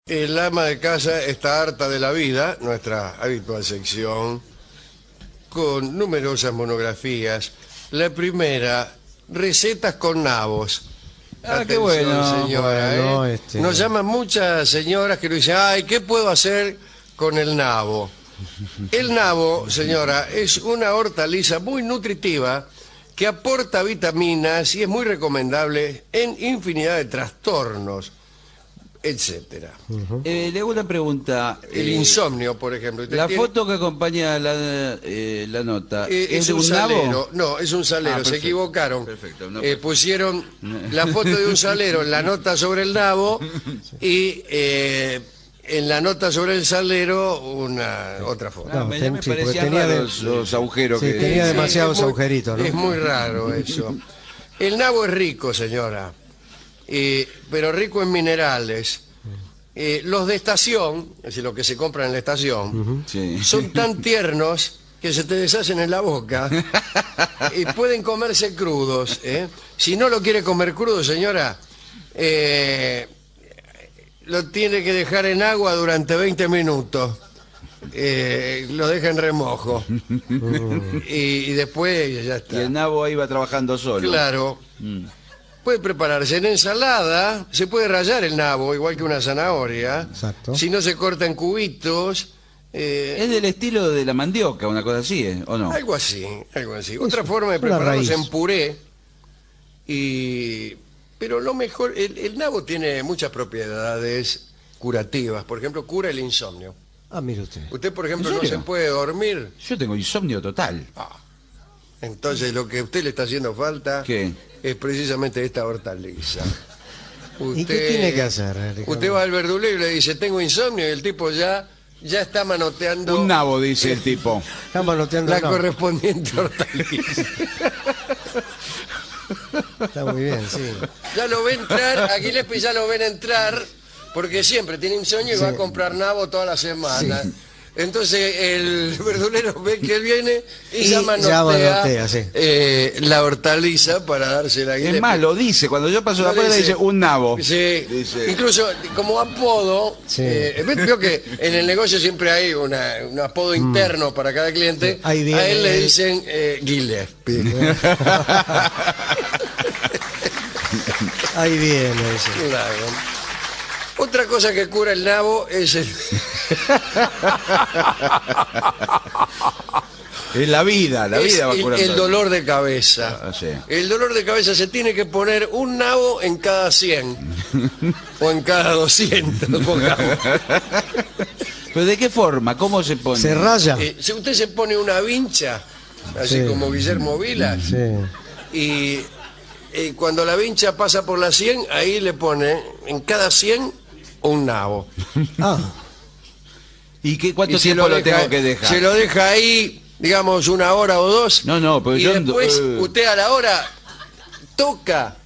El ama de casa está harta de la vida, nuestra habitual sección, con numerosas monografías. La primera, recetas con nabos. Qué bueno. Señora, Bueno, Nos llaman muchas señoras que nos dicen, ay, ¿qué puedo hacer con el nabo? El nabo, señora, es una hortaliza muy nutritiva que aporta vitaminas y es muy recomendable en infinidad de trastornos, etcétera. Le hago una pregunta. El insomnio, por ejemplo. ¿Usted La tiene- foto que acompaña la nota, es de un un nabo? salero. No, es un salero. Se Perfecto. equivocaron. Perfecto, no, Pusieron la foto de un salero en la nota sobre el nabo y en la nota sobre el salero otra foto. No, ya me sí, porque parecían tenía raros los agujeros sí, que... tenía demasiados es muy- agujeritos, ¿no? Es muy raro eso. El nabo es rico, señora, pero rico en minerales. Los de estación, es decir, lo que se compra en la estación, Sí. son tan tiernos que se te deshacen en la boca y pueden comerse crudos. Si no lo quiere comer crudo, señora, lo tiene que dejar en agua durante 20 minutos. Lo deja en remojo. Y después ya Y está. el nabo ahí va trabajando solo. Claro. Puede prepararse en ensalada, se puede rallar el nabo, igual que una zanahoria. Exacto. Si no se corta en cubitos. Es del estilo de la mandioca, una cosa así, ¿o no? Algo así, algo así. Otra forma de una prepararlos raíz. en puré. Pero lo mejor, el nabo tiene muchas propiedades curativas. Por ejemplo, cura el insomnio. Mire usted. Usted, por ejemplo, ¿En no se serio? puede dormir. Yo tengo insomnio total. Entonces lo que a usted le está haciendo falta ¿Qué? es precisamente esta hortaliza. ¿Y qué tiene que hacer, Ricardo? Usted va al verdulero y le dice, tengo insomnio, y el tipo ya está manoteando Un nabo, dice el tipo. Está manoteando la el nabo. correspondiente hortaliza. Está muy bien, sí. Ya lo ve entrar, a Gillespie ya lo ven entrar, porque siempre tiene insomnio y va a comprar nabo toda la semana. Sí. Entonces el verdulero ve que él viene y, Y ya ya manotea, manotea, sí. la hortaliza para dársela a Es Gillespie. más, lo dice. Cuando yo paso No la puerta dice- dice un nabo. Sí, Dice. incluso como apodo, Sí. veo que en el negocio siempre hay un apodo interno para cada cliente. Ahí viene a él le él. dicen Gillespie. Ahí viene, dice. Claro. Otra cosa que cura el nabo es Es la vida va curando. el dolor de cabeza. Ah, sí. El dolor de cabeza se tiene que poner un nabo en cada 100 o en cada 200, pongamos. ¿Pero de qué forma? ¿Cómo se pone? Se raya. Si usted se pone una vincha, así Sí. como Guillermo Vilas, Sí. y cuando la vincha pasa por la 100, ahí le pone en cada 100 un nabo. ¿Y cuánto Y se tiempo lo deja- tengo que dejar? Se lo deja ahí, digamos, 1 hora o 2. No, pero y yo... después usted a la hora toca.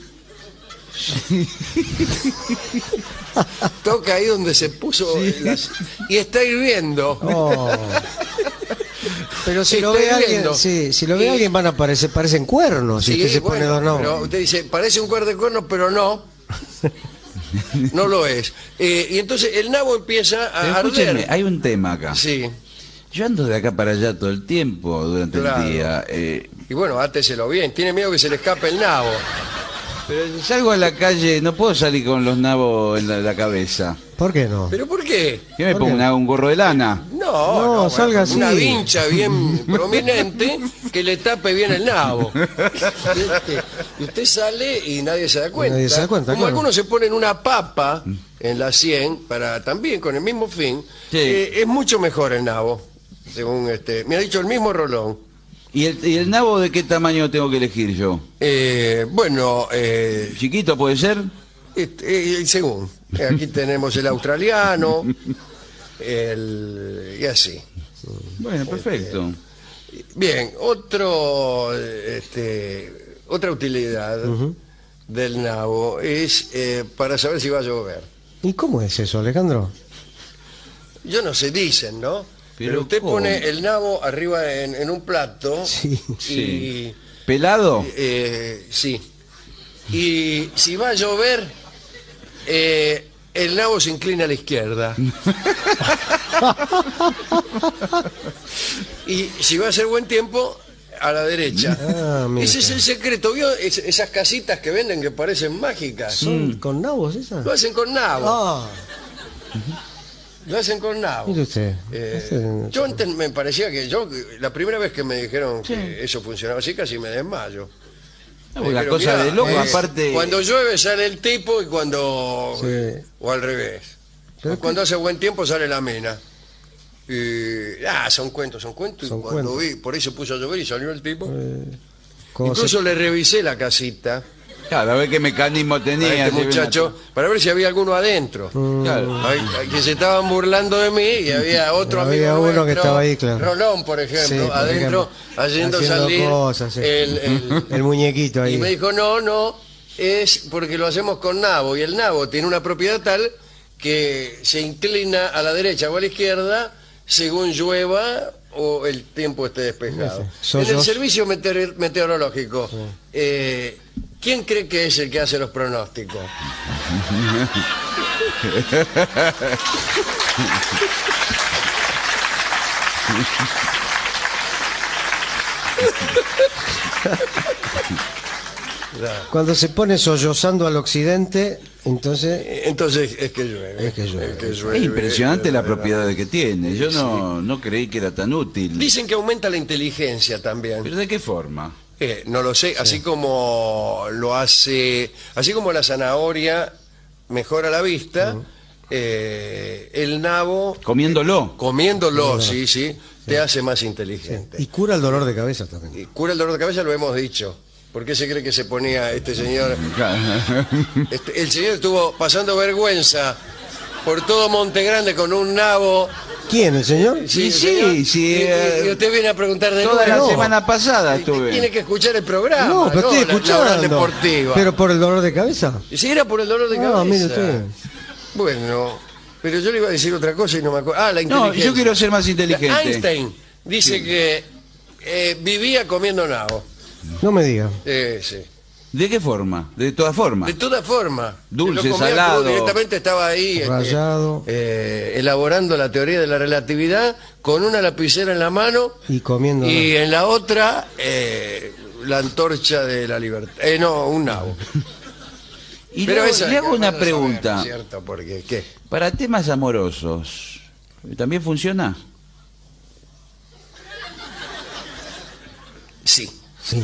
Toca ahí donde se puso y está hirviendo. Oh. Pero si lo Estoy ve alguien, viendo. sí, si lo ve Y- alguien van a parecen cuernos si Sí, usted se pone bueno, dos nabos. pero usted dice, parece un cuerno de cuernos, pero no. No lo es. Y entonces el nabo empieza a Escúcheme, arder. hay un tema acá. Sí. Yo ando de acá para allá todo el tiempo durante Claro. el día. Y bueno, áteselo bien. Tiene miedo que se le escape el nabo. Pero si salgo a la calle, no puedo salir con los nabos en la cabeza. ¿Por qué no? ¿Pero por qué? ¿Qué me ¿Por pongo? qué? Un gorro de lana? No, salga así. Una vincha bien prominente que le tape bien el nabo. Y usted sale y nadie se da cuenta. Nadie se da cuenta, Como claro. algunos se ponen una papa en la 100 para también con el mismo fin. Sí. Es mucho mejor el nabo, según me ha dicho el mismo Rolón. ¿Y el nabo de qué tamaño tengo que elegir yo? Bueno, ¿Chiquito puede ser? según. Aquí tenemos el australiano, y así. Bueno, perfecto. Bien, otra utilidad del nabo es para saber si va a llover. ¿Y cómo es eso, Alejandro? Yo no sé, dicen, ¿no? Pero usted ¿cómo? pone el nabo arriba en un plato Sí. y ¿Pelado? sí. Y si va a llover, el nabo se inclina a la izquierda. Y si va a ser buen tiempo, a la derecha. Ah, mira. Ese es el secreto. ¿Vio esas casitas que venden que parecen mágicas? ¿Son con nabos esas? Lo hacen con nabo. Ah, Lo hacen con nabo. mire usted. Yo antes me parecía que la primera vez que me dijeron que eso funcionaba así, casi me desmayo. Una Pero cosa mirá, de loco, aparte... Cuando llueve sale el tipo y cuando... Sí. O al revés. Pero Cuando hace buen tiempo sale la mina. Son cuentos. Son Y cuando cuentos. vi, por ahí se puso a llover y salió el tipo. como Incluso le revisé la casita Claro, a ver qué mecanismo a tenía. este si muchacho para ver si había alguno adentro. Claro. Que se estaban burlando de mí y había otro Había amigo uno que nuestro, estaba ahí, claro. Rolón, por ejemplo, Sí, por adentro ejemplo, haciendo haciendo salir cosas, sí. el muñequito ahí. Y me dijo, no, es porque lo hacemos con nabo. Y el nabo tiene una propiedad tal que se inclina a la derecha o a la izquierda según llueva o el tiempo esté despejado. Sí. En el Soyos. servicio meteorológico, ¿quién cree que es el que hace los pronósticos? Cuando se pone sollozando al occidente, entonces Entonces es que llueve. Es que llueve. Es impresionante la propiedad que tiene. Yo no creí que era tan útil. Dicen que aumenta la inteligencia también. ¿Pero de qué forma? No lo sé, así como lo hace, así como la zanahoria mejora la vista, el nabo, Comiéndolo. sí, te hace más inteligente. y cura el dolor de cabeza también. Y cura el dolor de cabeza, lo hemos dicho. ¿Por qué se cree que se ponía este señor? El señor estuvo pasando vergüenza por todo Monte Grande con un nabo. ¿Quién, el señor? Sí, señor. sí, Y usted viene a preguntar de Toda la nuevo. semana pasada Tiene estuve. que escuchar el programa, No, pero estoy la hora escuchando. deportiva. Pero por el dolor de cabeza. Si era por el dolor de Ah, cabeza. mire usted. Bueno, pero yo le iba a decir otra cosa y no me acuerdo. Ah, la No, inteligencia. yo quiero ser más inteligente. Einstein dice que vivía comiendo nabo. No me diga. Sí. ¿De qué forma? De todas formas. De toda forma. Dulce, Lo comía salado. crudo, directamente estaba ahí Rallado. elaborando la teoría de la relatividad con una lapicera en la mano Y comiendo. y en la otra la antorcha de la libertad. No, un nabo. Y Pero luego eso le hago hay una que pregunta. saber, ¿cierto? Porque, ¿qué? Para temas amorosos, ¿también funciona? Sí. Sí.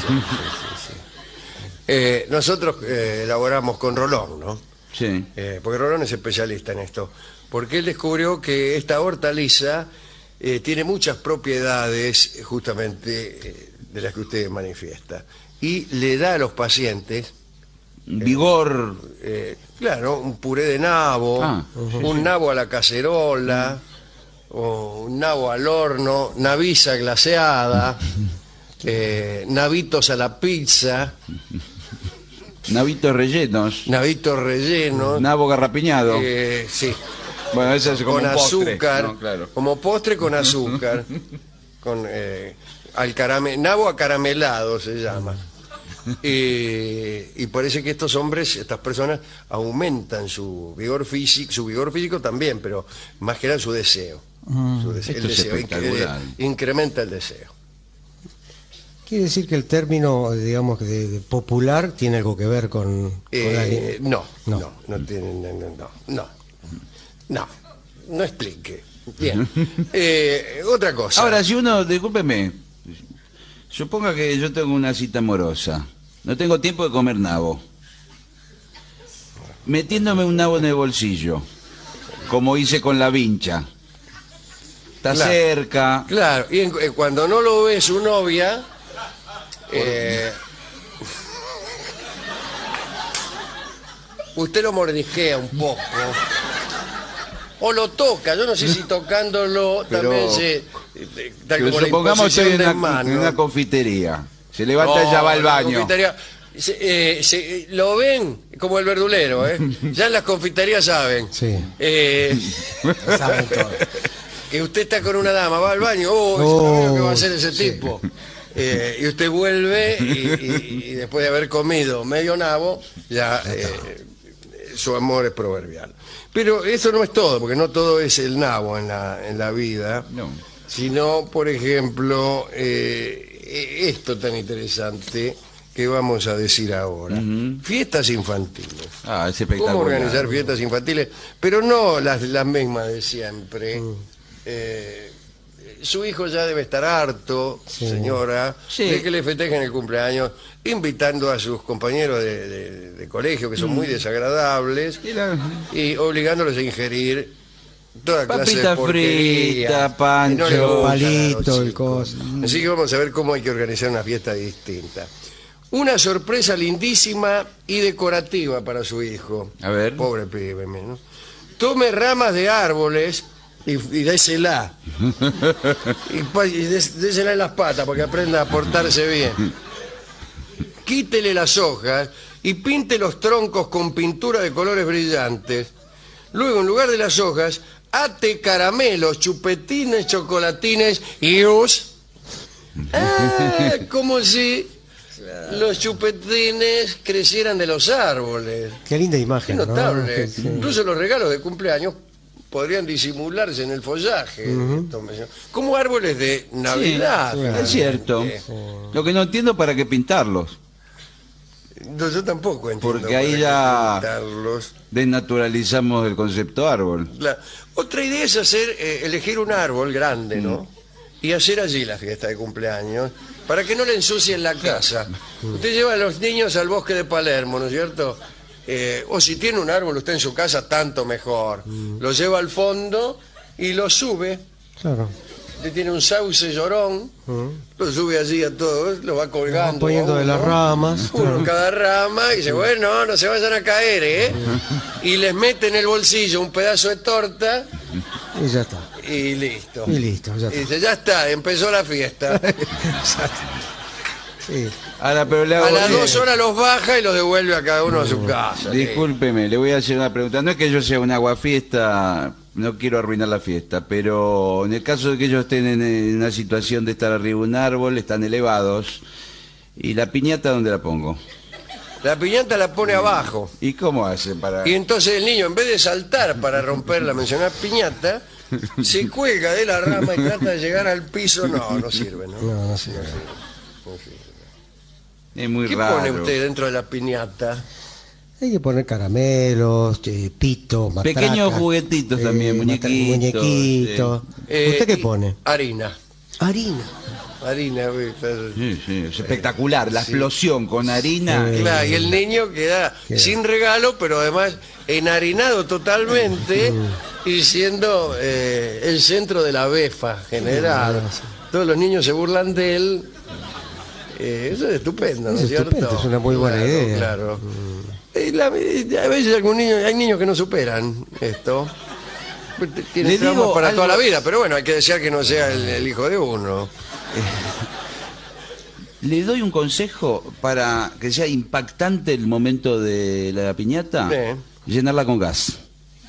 Nosotros elaboramos con Rolón, ¿no? Sí. Porque Rolón es especialista en esto. Porque él descubrió que esta hortaliza tiene muchas propiedades justamente de las que usted manifiesta. Y le da a los pacientes, Vigor. claro, un puré de nabo, Ah, un nabo a la cacerola, o un nabo al horno, naviza glaseada, navitos a la pizza, Navitos rellenos. navitos rellenos, Nabo garrapiñado. sí, Bueno, eso es como con un postre. azúcar, No, claro. como postre con azúcar, con nabo acaramelado se llama. Y parece que estos hombres, estas personas, aumentan su vigor físico también, pero más que nada su deseo. Esto El es deseo, espectacular. incrementa el deseo. Quiere decir que el término, digamos, de popular tiene algo que ver con No No. tiene, no explique. Bien. Otra cosa. Ahora, si uno, discúlpeme, suponga que yo tengo una cita amorosa, no tengo tiempo de comer nabo, metiéndome un nabo en el bolsillo, como hice con la vincha, está Claro. cerca, Claro, y cuando no lo ve su novia, usted lo mordisquea un poco. O lo toca, yo no sé si tocándolo Pero- también se... tal pero como la supongamos imposición estoy de en mano. una confitería, se levanta y ya va al la baño. confitería, lo ven como el verdulero, ¿eh? Ya en las confiterías saben. Sí. Saben todo. Que usted está con una dama, va al baño, ¿qué va a hacer ese sí. tipo? Y usted vuelve y después de haber comido medio nabo, ya su amor es proverbial. Pero eso no es todo, porque no todo es el nabo en la vida, No. sino, por ejemplo, esto tan interesante que vamos a decir ahora. Fiestas infantiles. Ah, es espectacular. ¿Cómo organizar fiestas infantiles? Pero no las mismas de siempre. Su hijo ya debe estar harto, señora, Sí. de que le festejen el cumpleaños, invitando a sus compañeros de colegio, que son muy desagradables, y obligándolos a ingerir toda clase de Papita porquería. frita, pancho, Y no le gusta palito, a los el chicos. coso. Así que vamos a ver cómo hay que organizar una fiesta distinta. Una sorpresa lindísima y decorativa para su hijo. A ver. Pobre pibe, ¿no? Tome ramas de árboles y désela. y désela en las patas para que aprenda a portarse bien. Quítele las hojas y pinte los troncos con pintura de colores brillantes. Luego, en lugar de las hojas, ate caramelos, chupetines, chocolatines y como si los chupetines crecieran de los árboles. Qué linda Qué imagen, ¿no? notable. Sí. Incluso los regalos de cumpleaños podrían disimularse en el follaje. Como árboles de Navidad. Sí, Es cierto. Lo que no entiendo para qué pintarlos. No, yo tampoco entiendo. Porque ahí para qué ya pintarlos. desnaturalizamos el concepto árbol. Otra idea es elegir un árbol grande, ¿no? Y hacer allí la fiesta de cumpleaños, para que no le ensucien la casa. Usted lleva a los niños al bosque de Palermo, ¿no es cierto? O si tiene un árbol usted en su casa, tanto mejor. Lo lleva al fondo y lo sube. Claro. Usted tiene un sauce llorón, lo sube allí a todos, lo va colgando. Va poniendo de las ramas. Uno en cada rama y dice, bueno, no se vayan a caer, ¿eh? Y les mete en el bolsillo un pedazo de torta Y ya está. y listo. Y listo, ya Y está. dice, ya está, empezó la fiesta. Sí. Ahora, pero le A hago- las 2 horas los baja y los devuelve a cada uno a su casa. Discúlpeme, le voy a hacer una pregunta. No es que yo sea un aguafiesta, no quiero arruinar la fiesta, pero en el caso de que ellos estén en una situación de estar arriba de un árbol, están elevados, ¿y la piñata dónde la pongo? La piñata la pone abajo. ¿Y cómo hacen para...? Y entonces el niño, en vez de saltar para romper la mencionada piñata, se cuelga de la rama y trata de llegar al piso. No sirve, ¿no? No sé. Es muy ¿Qué raro. pone usted dentro de la piñata? Hay que poner caramelos, pito, matraca. Pequeños juguetitos también, muñequitos, muñequitos. ¿Usted qué y pone? Harina. Harina. Harina, Sí, sí, es espectacular, la explosión con harina. claro, y el niño queda sin regalo, pero además enharinado totalmente y siendo el centro de la befa general. Todos los niños se burlan de él. Eso es estupendo, ¿no es Es cierto? estupendo, es una muy buena Claro, idea. Claro. A veces hay niños que no superan esto. Tiene Le traumas digo para toda algo- la vida, pero bueno, hay que desear que no sea el hijo de uno. Le doy un consejo para que sea impactante el momento de la piñata. Sí. Llenarla con gas.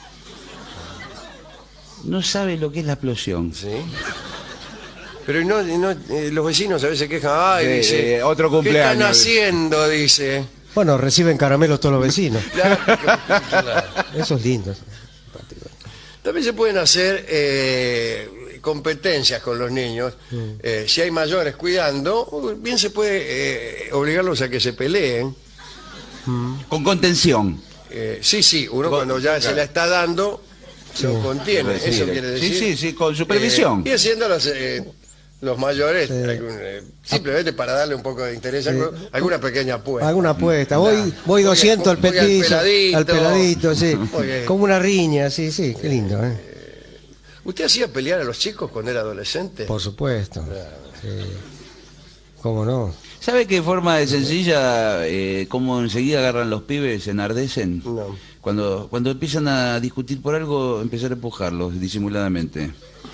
No sabe lo que es la explosión. ¿Sí? Pero los vecinos a veces quejan, ay, dice, otro ¿qué están cumpleaños? haciendo? Dice. Bueno, reciben caramelos todos los vecinos. Claro. Eso es lindo. También se pueden hacer competencias con los niños. Si hay mayores cuidando, bien se puede obligarlos a que se peleen. Con contención. Sí, uno cuando ya se la está dando, lo contiene. Sí, Eso quiere decir. Sí, con supervisión. Y haciendo los mayores, simplemente para darle un poco de interés, alguna pequeña apuesta. Alguna apuesta. Voy 200 al voy petiso, al peladito, sí. Muy bien. Como una riña, sí, qué lindo, ¿eh? ¿Usted hacía pelear a los chicos cuando era adolescente? Por supuesto. Sí. ¿Cómo no? ¿Sabe qué forma de sencilla, cómo enseguida agarran los pibes, se enardecen? No. Cuando empiezan a discutir por algo, empezar a empujarlos disimuladamente.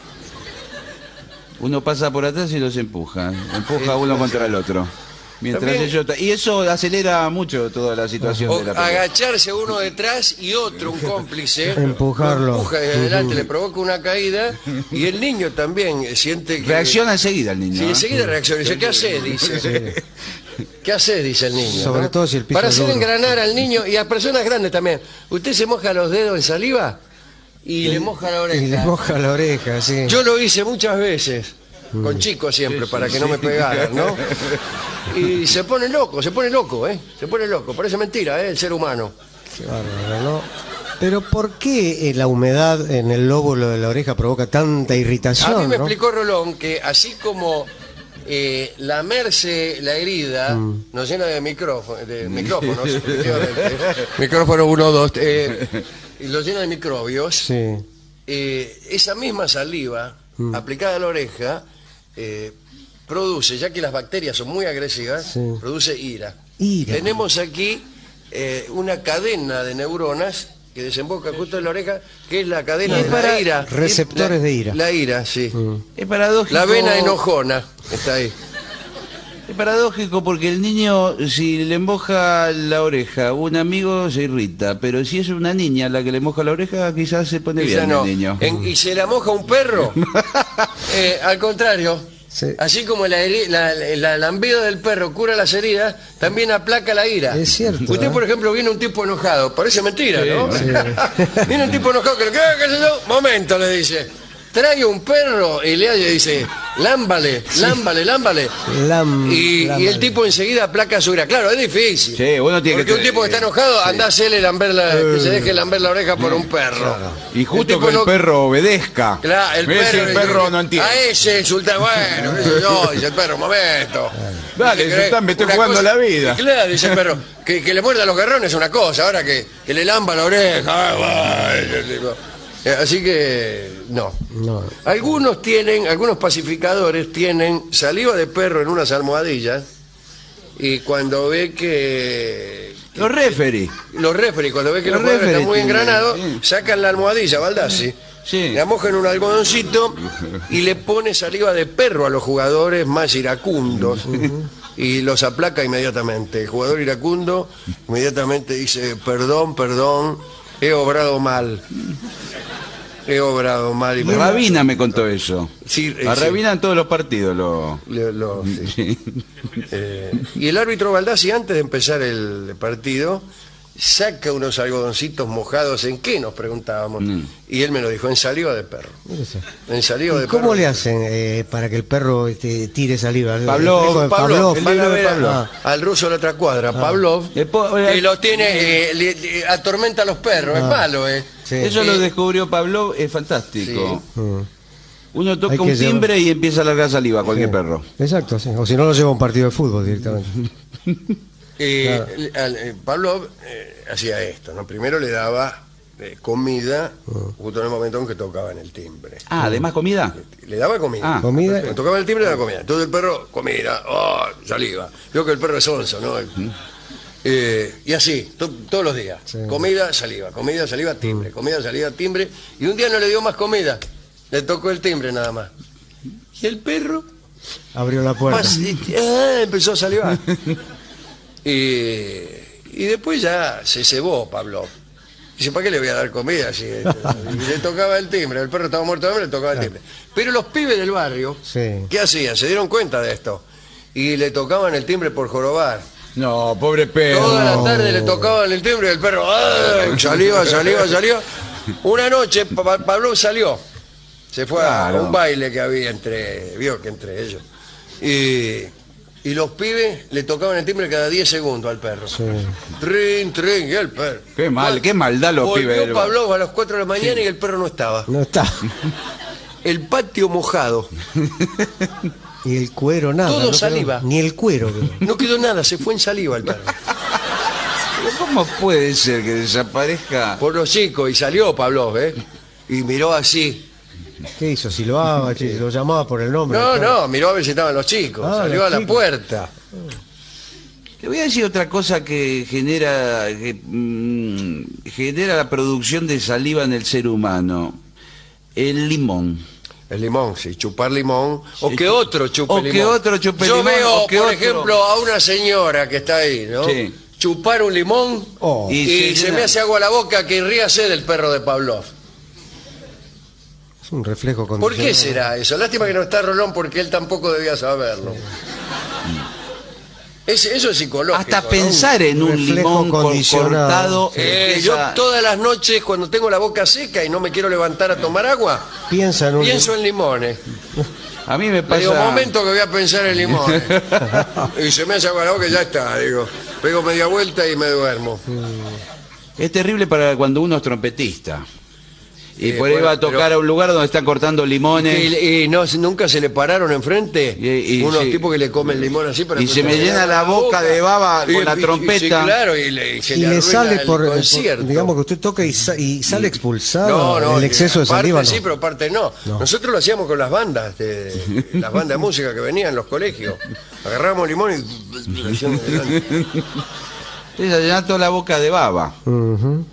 Uno pasa por atrás y los empuja uno contra el otro. Mientras También- ellos... Y eso acelera mucho toda la situación O de la pelea. agacharse uno detrás y otro, un cómplice, Empujarlo. lo empuja desde adelante, le provoca una caída y el niño también siente que... Reacciona enseguida el niño. Sí, ¿eh? enseguida reacciona. Dice, ¿qué hace? Dice. ¿Qué haces? Dice el niño. Sobre ¿no? todo si el piso Para es hacer duro. engranar al niño y a personas grandes también. Usted se moja los dedos en saliva y le moja la oreja. Y le moja la oreja, sí. Yo lo hice muchas veces, con chicos siempre, para que no me pegaran, ¿no? Y se pone loco, ¿eh? Se pone loco. Parece mentira, ¿eh? El ser humano. Qué bárbaro, ¿no? Pero ¿por qué la humedad en el lóbulo de la oreja provoca tanta irritación? A mí me ¿no? explicó Rolón que así como lamerse la herida nos llena de micrófonos, efectivamente. Micrófono 1, 2, y lo llena de microbios. Sí. Esa misma saliva aplicada a la oreja produce, ya que las bacterias son muy agresivas, Sí. produce ira. Ira. Tenemos aquí una cadena de neuronas que desemboca justo en la oreja, que es la cadena Y de para la ira. receptores de ira. La ira, sí. Es paradójico. La vena enojona está ahí. Es paradójico porque el niño, si le moja la oreja, un amigo se irrita, pero si es una niña la que le moja la oreja, quizás se pone Quizá bien no. el niño. ¿Y se la moja un perro? Al contrario. Sí. Así como el lambido del perro cura las heridas, también aplaca la ira. Es cierto, Usted, ¿eh? por ejemplo, viene un tipo enojado. Parece mentira, Sí, ¿no? sí. Viene un tipo enojado que, ¿qué sé yo? Momento, le dice. Trae un perro y le dice, lámbale. Y el tipo enseguida aplaca su ira. Claro, es difícil. Sí, uno tiene Porque que- un tipo que está enojado, anda a hacerle que se deje lamber la oreja por un perro. Y justo tipo que el no- perro obedezca. Claro, el Mira si perro, el perro no entiende. A ese insulta, bueno, qué sé yo, dice el perro, momento. Dale, Dice que insultame, estoy una jugando la vida. Claro, dice el perro, que le muerda los garrones es una cosa, ahora que le lamba la oreja. Así que, no. No. Algunos pacificadores tienen saliva de perro en unas almohadillas y cuando ve que Los referees. los referees, cuando ve que Los los jugadores están muy referees engranados, tienen, sí. sacan la almohadilla, Baldassi, Sí. la mojan en un algodoncito y le pone saliva de perro a los jugadores más iracundos y los aplaca inmediatamente. El jugador iracundo inmediatamente dice, perdón, he obrado mal. He obrado mal. Y me- Rabina me contó eso. Sí, A sí. Rabina en todos los partidos Sí. Sí. Y el árbitro Baldassi, antes de empezar el partido, saca unos algodoncitos mojados. ¿En qué? Nos preguntábamos. Y él me lo dijo, en saliva de perro. Mírese. En saliva de ¿Y cómo perro. le hacen para que el perro tire saliva? Pavlov, Pavlov, El van a libro de ver Pavlov. al ruso de la otra cuadra, Pavlov, que lo tiene, le atormenta a los perros, es malo, Sí. Eso lo descubrió Pablo, es fantástico. Mm. Uno toca Hay que un llevar- timbre y empieza a largar saliva a cualquier Sí. perro. Exacto, sí. O si no lo lleva a un partido de fútbol directamente. Claro. Pavlov hacía esto, ¿no? Primero le daba comida justo en el momento en que tocaban el timbre. Ah, además comida. Le daba comida. Ah. Comida. Cuando tocaban el timbre le daba comida. Entonces el perro, comida, saliva. Veo que el perro es onzo, ¿no? Y así, todos los días. Sí. Comida, saliva, timbre, comida, saliva, timbre. Y un día no le dio más comida. Le tocó el timbre nada más. Y el perro Abrió la puerta. empezó a salivar. Y después ya se cebó Pablo. Dice, ¿para qué le voy a dar comida? Si, y le tocaba el timbre, el perro estaba muerto de hambre, le tocaba el timbre. Pero los pibes del barrio, Sí. ¿qué hacían? Se dieron cuenta de esto. Y le tocaban el timbre por jorobar. No, pobre perro. Toda la tarde le tocaban el timbre y el perro saliva. Una noche Pablo salió. Se fue a Claro. un baile que había entre ellos. Y los pibes le tocaban el timbre cada 10 segundos al perro. Sí. Trin, y el perro. Qué maldad los Volvió pibes del barrio. Pablo a las 4 de la mañana y el perro no estaba. No está. El patio mojado. Y el cuero nada. Todo no quedó- saliva. Ni el cuero. quedó. No quedó nada, se fue en saliva el perro. Pero ¿cómo puede ser que desaparezca? Por los chicos, y salió Pablo, y miró así. ¿Qué hizo? Si lo llamaba por el nombre. No, miró a ver si estaban los chicos. Ah, Salió los a la chicos. puerta. Te voy a decir otra cosa que genera genera la producción de saliva en el ser humano. El limón. El limón, sí, chupar limón. O que otro chupe O limón. que otro chupe Yo limón, veo, o que por otro- ejemplo, a una señora que está ahí, ¿no? Sí. Chupar un limón Oh. y Y se llena- me hace agua a la boca que ríase del perro de Pavlov. Es un reflejo ¿Por condicionado. qué será eso? Lástima que no está Rolón porque él tampoco debía saberlo. Eso es psicológico. Hasta ¿no? pensar en un reflejo limón condicionado. cortado. Yo todas las noches cuando tengo la boca seca y no me quiero levantar a tomar agua, Piensa en un... pienso en limones. A mí me Le pasa... digo, momento que voy a pensar en limones. Y se me hace agua la boca y ya está. Digo, pego media vuelta y me duermo. Es terrible para cuando uno es trompetista. Y por ahí bueno, va a tocar a un lugar donde están cortando limones. Y no, nunca se le pararon enfrente unos sí. tipos que le comen limón así para Y se me llena la boca de baba con la trompeta. Sí, claro, y se Y le le arruina sale el por, concierto. digamos que usted toca y sale expulsado No, el exceso de parte saliva. No. sí, pero parte no. Nosotros lo hacíamos con las bandas, las bandas de música que venían en los colegios. Agarrábamos limón y le hacíamos delante. Se llena toda la boca de baba. Ujú.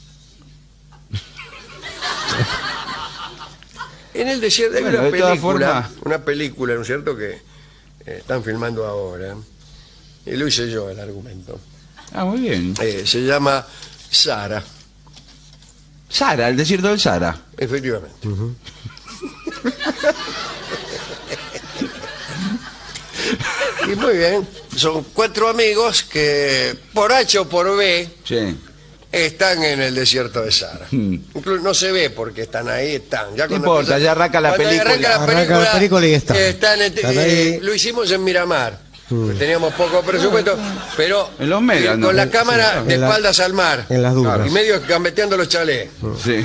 En el desierto hay Bueno, una de todas película, ¿no es cierto?, que están filmando ahora. Y lo hice yo el argumento. Ah, muy bien. Se llama Sara, Sara, el desierto del Sara. efectivamente. Y muy bien, son 4 amigos que por H o por B Sí. están en el desierto de Sahara. Incluso no se ve porque están ahí, están. Ya No importa, ya arranca la cuando película. Arranca la película y están. están ahí. lo hicimos en Miramar. Porque teníamos poco presupuesto, pero En los médanos. con la cámara Sí, de en la- espaldas al mar. en las dunas. Y medio gambeteando los chalés. Sí.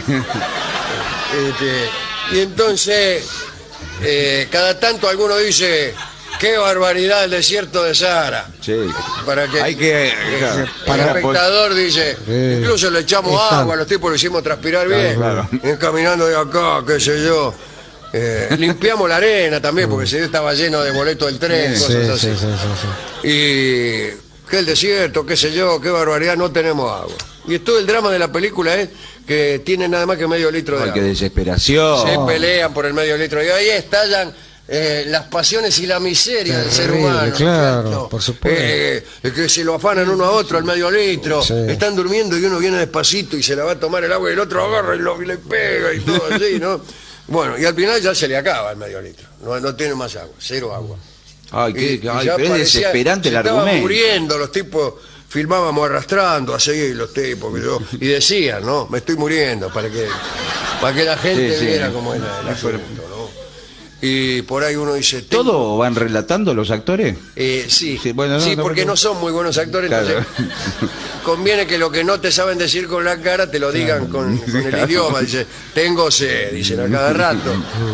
Y entonces, cada tanto alguno dice, qué barbaridad el desierto de Sahara. Sí. Para que Hay que... el espectador dice, incluso le echamos Están. agua, a los tipos lo hicimos transpirar bien, claro. y caminando de acá, qué sé yo. Limpiamos la arena también, porque ese día estaba lleno de boletos del tren, Sí, cosas sí, así. sí, sí. Y que el desierto, qué sé yo, qué barbaridad, no tenemos agua. Y todo el drama de la película es que tienen nada más que medio litro de Ay, qué agua. desesperación. Se pelean por el medio litro y ahí estallan las pasiones y la miseria del ser Terrible, humano. claro, ¿cierto? por supuesto. Que se lo afanan uno a otro al medio litro, Sí. están durmiendo y uno viene despacito y se la va a tomar el agua y el otro agarra y le pega y todo así, ¿no? Bueno, y al final ya se le acaba el medio litro, no tiene más agua, 0 agua. Ay, Y ay, ya pero es parecía- desesperante el se estaban argumento. muriendo los tipos, filmábamos arrastrando así los tipos que yo, y decían, ¿no? Me estoy muriendo para que la gente Sí, sí. viera cómo era el asunto, ¿no? Y por ahí uno dice, ¿Todo van relatando los actores? sí, Sí, bueno, no, sí, no, porque no. no son muy buenos actores, Claro. entonces conviene que lo que no te saben decir con la cara te lo digan con el idioma. Dice, tengo sed, dicen a cada rato.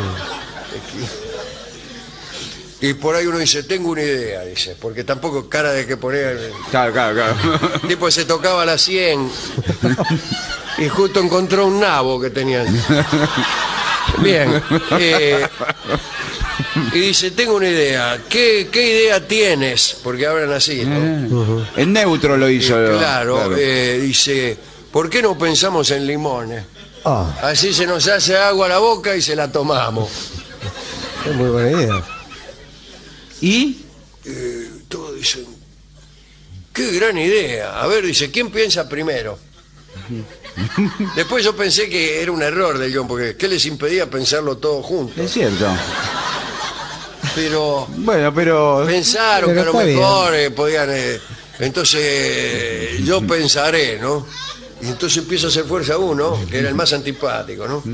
Y por ahí uno dice, tengo una idea, dice, porque tampoco cara de que poner. Claro, claro. El tipo se tocaba la 100 y justo encontró un nabo que tenía. Bien. Y dice, tengo una idea. ¿Qué idea tienes? Porque hablan así, ¿no? En neutro lo hizo. Claro, dice, ¿por qué no pensamos en limones? Ah, Así se nos hace agua a la boca y se la tomamos. es muy buena idea. ¿Y? Todos dicen, qué gran idea. A ver, dice, ¿quién piensa primero? Después yo pensé que era un error del guión, porque ¿qué les impedía pensarlo todo juntos? Es cierto. Pero Bueno, pero... pensaron Pero que a lo está mejor podían... entonces yo pensaré, ¿no? Y entonces empieza a hacer fuerza uno, que era el más antipático, ¿no?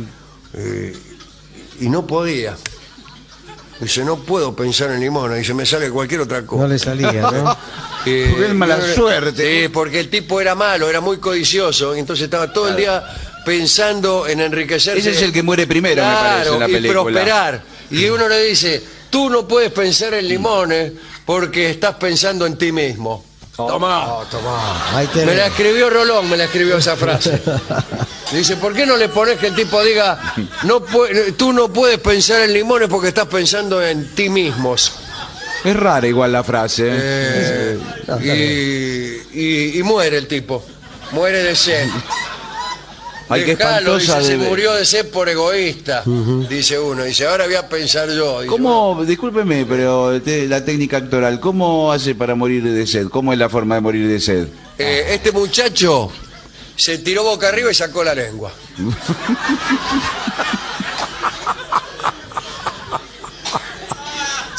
Y no podía. Dice, no puedo pensar en limón, y se me sale cualquier otra cosa. No le salía, ¿no? Porque es mala y suerte. Sí, porque el tipo era malo, era muy codicioso, y entonces estaba todo el día pensando en enriquecerse. Ese es el que muere primero, me parece, en la y película. prosperar. Y uno le dice, tú no puedes pensar en limones porque estás pensando en ti mismo. Tomá. Oh, tomá. Ahí Me tenés. la escribió Rolón, me la escribió esa frase. Dice, ¿por qué no le pones que el tipo diga, tú no puedes pensar en limones porque estás pensando en ti mismos? Es rara igual la frase. Y muere el tipo, muere de sed. Ay, qué Dejalo, espantosa dice, se debe- murió de sed por egoísta, dice uno. Dice, ahora voy a pensar yo. Dice, ¿Cómo, discúlpeme, pero la técnica actoral, ¿cómo hace para morir de sed? ¿Cómo es la forma de morir de sed? este muchacho se tiró boca arriba y sacó la lengua.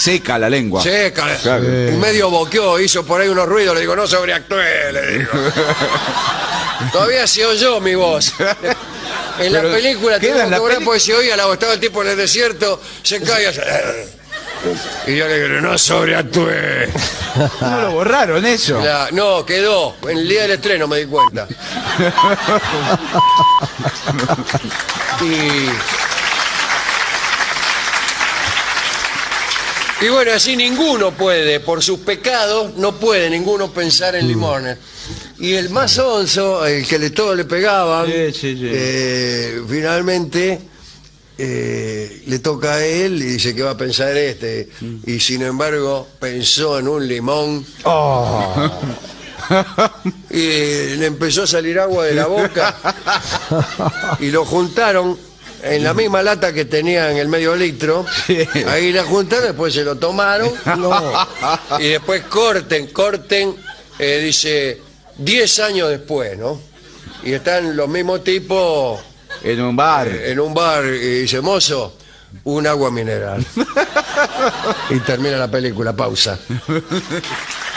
seca la lengua. Seca. Claro. Y medio boqueó, hizo por ahí unos ruidos, le digo, no sobreactué, le digo. Todavía se oyó mi voz. En la Pero película queda tuvimos en la que cobrar peli- porque se oía la voz, estaba el tipo en el desierto, se cae así. Y yo le digo, no sobreactué. No lo borraron eso. No, quedó. En el día del estreno me di cuenta. Y bueno, así ninguno puede, por sus pecados, no puede ninguno pensar en limones. Y el más onzo, el que todo le pegaban, Sí. finalmente le toca a él y dice que va a pensar este. Y sin embargo pensó en un limón. Y le empezó a salir agua de la boca y lo juntaron en la misma lata que tenía en el medio litro. Ahí la juntaron, después se lo tomaron. Y después corten, dice 10 años después, ¿no? Y están los mismos tipos En un bar. en un bar y dice, mozo, un agua mineral. Y termina la película, pausa.